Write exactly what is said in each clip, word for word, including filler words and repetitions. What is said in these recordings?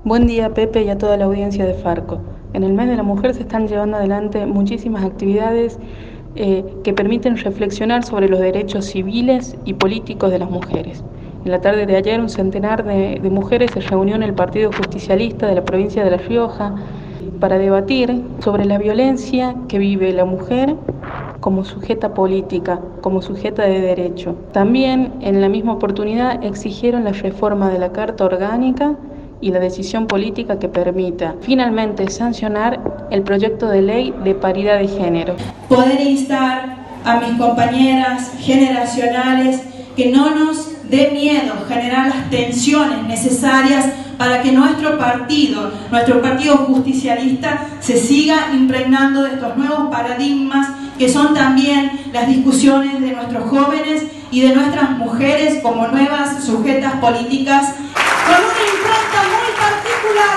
Buen día, Pepe, y a toda la audiencia de Farco. En el mes de la mujer se están llevando adelante muchísimas actividades eh, que permiten reflexionar sobre los derechos civiles y políticos de las mujeres. En la tarde de ayer, un centenar de, de mujeres se reunió en el Partido Justicialista de la provincia de La Rioja para debatir sobre la violencia que vive la mujer como sujeta política, como sujeta de derecho. También, en la misma oportunidad, exigieron la reforma de la Carta Orgánica y la decisión política que permita finalmente sancionar el proyecto de ley de paridad de género. Poder instar a mis compañeras generacionales que no nos dé miedo generar las tensiones necesarias para que nuestro partido, nuestro partido justicialista, se siga impregnando de estos nuevos paradigmas que son también las discusiones de nuestros jóvenes y de nuestras mujeres como nuevas sujetas políticas con una impronta muy particular.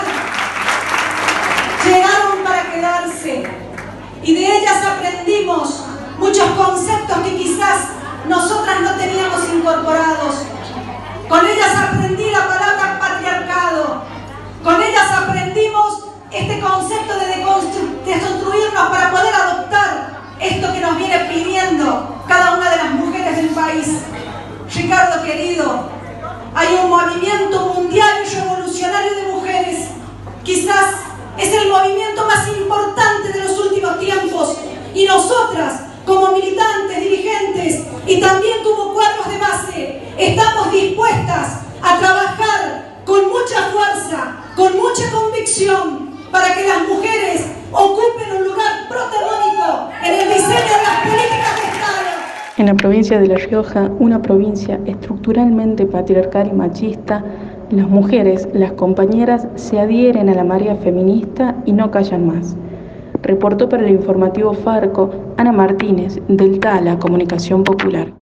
Llegaron para quedarse y de ellas aprendimos muchos conceptos que quizás nosotras no teníamos incorporados. Con ellas aprendí la palabra patriarcado. Con ellas aprendimos este concepto de deconstruirnos para poder adoptar esto que nos viene pidiendo cada una de las mujeres del país. Ricardo querido, hay un movimiento mundial y revolucionario de mujeres. Quizás es el movimiento más importante de los últimos tiempos. Y nosotras, como militantes, dirigentes y también como cuerpos de base, estamos dispuestas a trabajar con mucha fuerza, con mucha convicción, para que las mujeres ocupen un lugar protagónico en el diseño de las políticas de Estado. En la provincia de La Rioja, una provincia estructuralmente patriarcal y machista, las mujeres, las compañeras, se adhieren a la marea feminista y no callan más. Reportó para el informativo Farco Ana Martínez, del Tala Comunicación Popular.